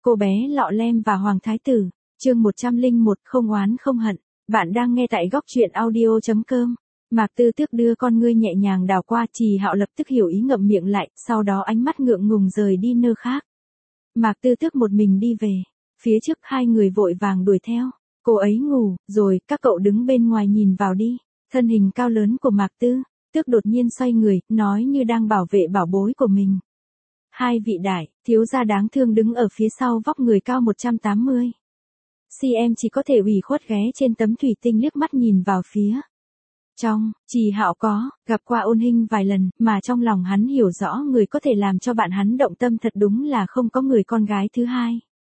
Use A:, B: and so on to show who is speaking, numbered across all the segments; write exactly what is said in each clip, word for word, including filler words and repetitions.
A: cô bé lọ lem và Hoàng Thái Tử, chương một trăm lẻ một không oán không hận. Bạn đang nghe tại góc truyện audio chấm com. Mạc Tư Tước đưa con ngươi nhẹ nhàng đảo qua, Trì Hạo lập tức hiểu ý ngậm miệng lại, sau đó ánh mắt ngượng ngùng rời đi nơi khác. Mạc Tư Tước một mình đi về, phía trước hai người vội vàng đuổi theo. Cô ấy ngủ, rồi, các cậu đứng bên ngoài nhìn vào đi. Thân hình cao lớn của Mạc Tư Tước đột nhiên xoay người, nói như đang bảo vệ bảo bối của mình. Hai vị đại, thiếu gia đáng thương đứng ở phía sau vóc người cao một trăm tám mươi xăng-ti-mét chỉ có thể ủy khuất ghé trên tấm thủy tinh liếc mắt nhìn vào phía trong. Trì Hạo có gặp qua Ôn Hinh vài lần, mà trong lòng hắn hiểu rõ người có thể làm cho bạn hắn động tâm thật đúng là không có người con gái thứ hai.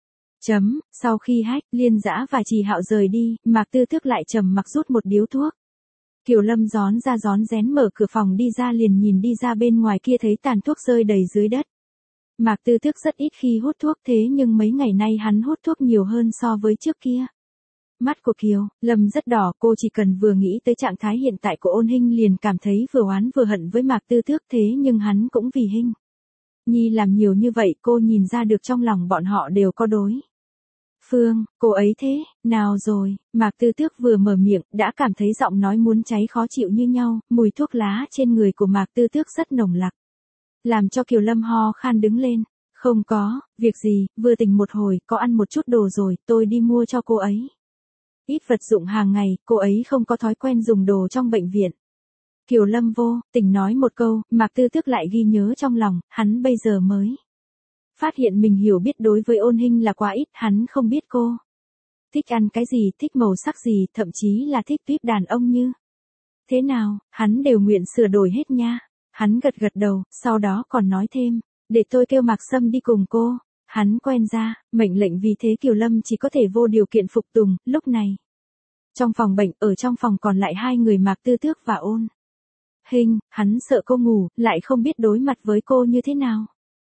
A: Chấm, sau khi Hách, Liên Dã và Trì Hạo rời đi, Mạc Tư Tước lại trầm mặc rút một điếu thuốc. Kiều Lâm rón ra rón rén mở cửa phòng đi ra, liền nhìn đi ra bên ngoài kia thấy tàn thuốc rơi đầy dưới đất. Mạc Tư Tước rất ít khi hút thuốc, thế nhưng mấy ngày nay hắn hút thuốc nhiều hơn so với trước kia. Mắt của Kiều Lâm rất đỏ, cô chỉ cần vừa nghĩ tới trạng thái hiện tại của Ôn Hinh liền cảm thấy vừa oán vừa hận với Mạc Tư Tước, thế nhưng hắn cũng vì Hinh Nhi làm nhiều như vậy, cô nhìn ra được trong lòng bọn họ đều có đối phương. Cô ấy thế nào rồi? Mạc Tư Tước vừa mở miệng đã cảm thấy giọng nói muốn cháy khó chịu như nhau, mùi thuốc lá trên người của Mạc Tư Tước rất nồng nặc, làm cho Kiều Lâm ho khan đứng lên. Không có việc gì, vừa tỉnh một hồi, có ăn một chút đồ rồi, tôi đi mua cho cô ấy ít vật dụng hàng ngày, cô ấy không có thói quen dùng đồ trong bệnh viện. Kiều Lâm vô tình nói một câu, Mạc Tư Tước lại ghi nhớ trong lòng, hắn bây giờ mới phát hiện mình hiểu biết đối với Ôn Hinh là quá ít, hắn không biết cô thích ăn cái gì, thích màu sắc gì, thậm chí là thích tuyếp đàn ông như thế nào, hắn đều nguyện sửa đổi hết nha. Hắn gật gật đầu, sau đó còn nói thêm, để tôi kêu Mạc Sâm đi cùng cô. Hắn quen ra, mệnh lệnh, vì thế Kiều Lâm chỉ có thể vô điều kiện phục tùng. Lúc này, trong phòng bệnh, ở trong phòng còn lại hai người Mạc Tư Tước và Ôn Hinh, hắn sợ cô ngủ, lại không biết đối mặt với cô như thế nào.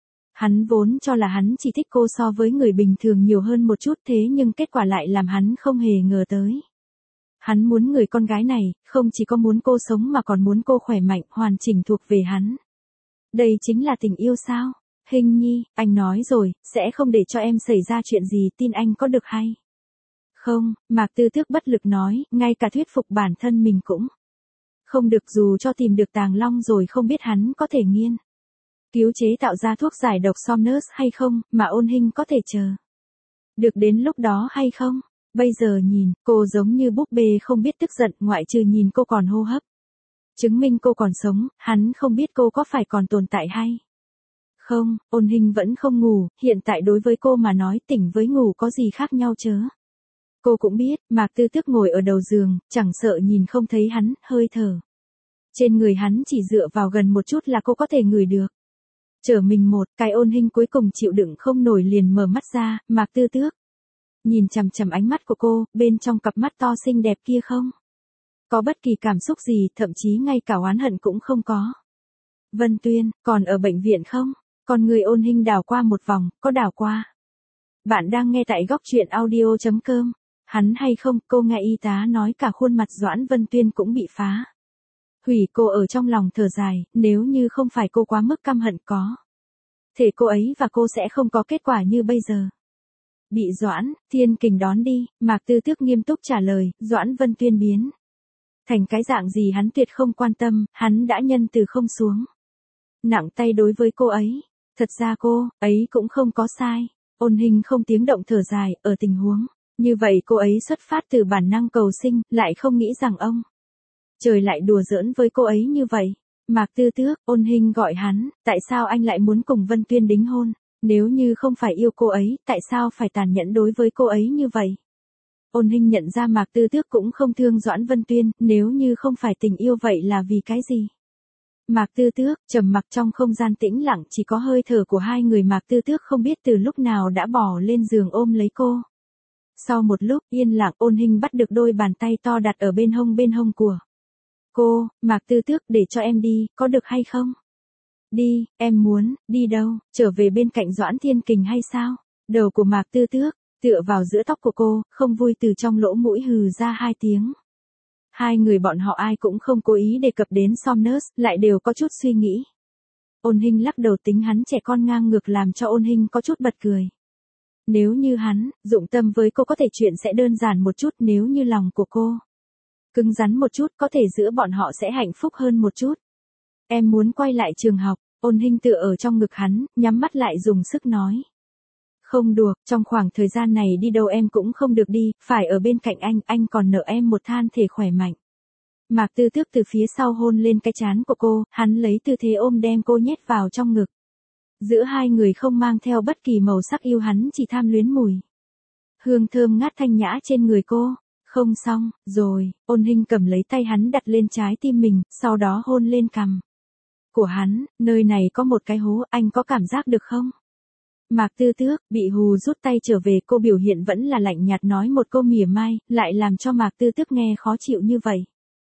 A: Hắn vốn cho là hắn chỉ thích cô so với người bình thường nhiều hơn một chút, thế nhưng kết quả lại làm hắn không hề ngờ tới. Hắn muốn người con gái này, không chỉ có muốn cô sống mà còn muốn cô khỏe mạnh, hoàn chỉnh thuộc về hắn. Đây chính là tình yêu sao? Hinh Nhi, anh nói rồi, sẽ không để cho em xảy ra chuyện gì, tin anh có được hay không? Mạc Tư Tước bất lực nói, ngay cả thuyết phục bản thân mình cũng không được, dù cho tìm được Tàng Long rồi không biết hắn có thể nghiên cứu chế tạo ra thuốc giải độc Somnus hay không, mà Ôn Hinh có thể chờ được đến lúc đó hay không? Bây giờ nhìn, cô giống như búp bê không biết tức giận, ngoại trừ nhìn cô còn hô hấp chứng minh cô còn sống, hắn không biết cô có phải còn tồn tại hay không. Ôn Hinh vẫn không ngủ, hiện tại đối với cô mà nói tỉnh với ngủ có gì khác nhau chớ. Cô cũng biết, Mạc Tư Tước ngồi ở đầu giường, chẳng sợ nhìn không thấy hắn, hơi thở trên người hắn chỉ dựa vào gần một chút là cô có thể ngửi được. Trở mình một cái, Ôn Hinh cuối cùng chịu đựng không nổi liền mở mắt ra. Mạc Tư Tước nhìn chằm chằm ánh mắt của cô, bên trong cặp mắt to xinh đẹp kia không có bất kỳ cảm xúc gì, thậm chí ngay cả oán hận cũng không có. Vân Tuyên, còn ở bệnh viện không? Con người Ôn Hinh đảo qua một vòng, có đảo qua. Bạn đang nghe tại góc truyện audio chấm com. Hắn hay không, cô nghe y tá nói cả khuôn mặt Doãn Vân Tuyên cũng bị phá hủy. Cô ở trong lòng thở dài, nếu như không phải cô quá mức căm hận có thể cô ấy và cô sẽ không có kết quả như bây giờ. Bị Doãn Thiên Kình đón đi, Mạc Tư Tước nghiêm túc trả lời, Doãn Vân Tuyên biến thành cái dạng gì hắn tuyệt không quan tâm, hắn đã nhân từ không xuống nặng tay đối với cô ấy. Thật ra cô ấy cũng không có sai. Ôn Hinh không tiếng động thở dài, ở tình huống như vậy cô ấy xuất phát từ bản năng cầu sinh, lại không nghĩ rằng ông trời lại đùa giỡn với cô ấy như vậy. Mạc Tư Tước, Ôn Hinh gọi hắn, tại sao anh lại muốn cùng Vân Tuyên đính hôn? Nếu như không phải yêu cô ấy, tại sao phải tàn nhẫn đối với cô ấy như vậy? Ôn Hinh nhận ra Mạc Tư Tước cũng không thương Doãn Vân Tuyên, nếu như không phải tình yêu vậy là vì cái gì? Mạc Tư Tước trầm mặc, trong không gian tĩnh lặng chỉ có hơi thở của hai người. Mạc Tư Tước không biết từ lúc nào đã bò lên giường ôm lấy cô. Sau một lúc yên lặng, Ôn Hinh bắt được đôi bàn tay to đặt ở bên hông bên hông của cô. Mạc Tư Tước, để cho em đi, có được hay không? Đi, em muốn, đi đâu, trở về bên cạnh Doãn Thiên Kình hay sao? Đầu của Mạc Tư Tước tựa vào giữa tóc của cô, không vui từ trong lỗ mũi hừ ra hai tiếng. Hai người bọn họ ai cũng không cố ý đề cập đến Somnus, lại đều có chút suy nghĩ. Ôn Hinh lắc đầu, tính hắn trẻ con ngang ngược, làm cho Ôn Hinh có chút bật cười. Nếu như hắn, dụng tâm với cô có thể chuyện sẽ đơn giản một chút, nếu như lòng của cô cứng rắn một chút có thể giữa bọn họ sẽ hạnh phúc hơn một chút. Em muốn quay lại trường học, Ôn Hinh tựa ở trong ngực hắn, nhắm mắt lại dùng sức nói. Không được, trong khoảng thời gian này đi đâu em cũng không được đi, phải ở bên cạnh anh, anh còn nợ em một than thể khỏe mạnh. Mạc Tư Tước từ phía sau hôn lên cái trán của cô, hắn lấy tư thế ôm đem cô nhét vào trong ngực. Giữa hai người không mang theo bất kỳ màu sắc yêu, hắn chỉ tham luyến mùi hương thơm ngát thanh nhã trên người cô. Không xong, rồi, Ôn Hinh cầm lấy tay hắn đặt lên trái tim mình, sau đó hôn lên cằm của hắn, nơi này có một cái hố, anh có cảm giác được không? Mạc Tư Tước, bị hù rút tay trở về, cô biểu hiện vẫn là lạnh nhạt nói một câu mỉa mai, lại làm cho Mạc Tư Tước nghe khó chịu như vậy.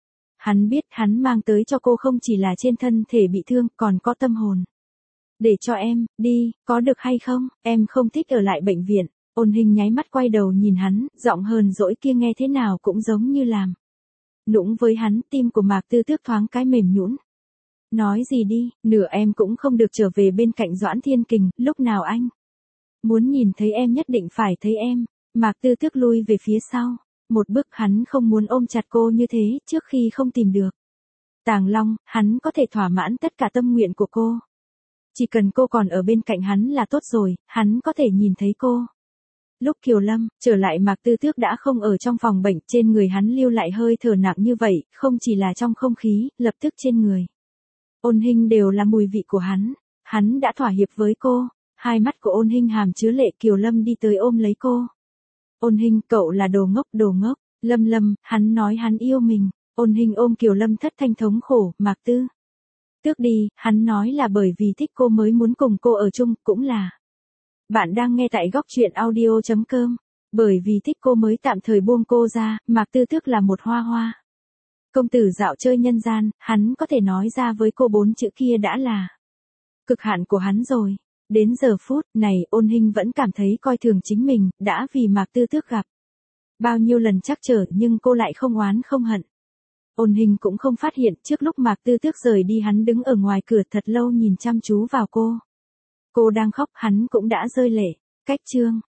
A: Hắn biết hắn mang tới cho cô không chỉ là trên thân thể bị thương, còn có tâm hồn. Để cho em, đi, có được hay không, em không thích ở lại bệnh viện. Ôn Hinh nháy mắt quay đầu nhìn hắn, giọng hờn dỗi kia nghe thế nào cũng giống như làm nũng với hắn, tim của Mạc Tư Tước thoáng cái mềm nhũn. Nói gì đi, nửa em cũng không được trở về bên cạnh Doãn Thiên Kình, lúc nào anh muốn nhìn thấy em nhất định phải thấy em. Mạc Tư Tước lui về phía sau, một bước, hắn không muốn ôm chặt cô như thế, trước khi không tìm được Tàng Long, hắn có thể thỏa mãn tất cả tâm nguyện của cô. Chỉ cần cô còn ở bên cạnh hắn là tốt rồi, hắn có thể nhìn thấy cô. Lúc Kiều Lâm trở lại, Mạc Tư Tước đã không ở trong phòng bệnh, trên người hắn lưu lại hơi thở nặng như vậy, không chỉ là trong không khí, lập tức trên người Ôn Hinh đều là mùi vị của hắn. Hắn đã thỏa hiệp với cô. Hai mắt của Ôn Hinh hàm chứa lệ, Kiều Lâm đi tới ôm lấy cô. Ôn Hinh, cậu là đồ ngốc, đồ ngốc. Lâm Lâm, hắn nói hắn yêu mình. Ôn Hinh ôm Kiều Lâm thất thanh thống khổ, Mạc Tư Tước đi, hắn nói là bởi vì thích cô mới muốn cùng cô ở chung, cũng là. Bạn đang nghe tại góc truyện audio chấm com. Bởi vì thích cô mới tạm thời buông cô ra, Mạc Tư Tước là một hoa hoa công tử dạo chơi nhân gian, hắn có thể nói ra với cô bốn chữ kia đã là cực hạn của hắn rồi. Đến giờ phút này, Ôn Hinh vẫn cảm thấy coi thường chính mình, đã vì Mạc Tư Tước gặp bao nhiêu lần trắc trở, nhưng cô lại không oán không hận. Ôn Hinh cũng không phát hiện, trước lúc Mạc Tư Tước rời đi hắn đứng ở ngoài cửa thật lâu nhìn chăm chú vào cô. Cô đang khóc, hắn cũng đã rơi lệ. Cách chương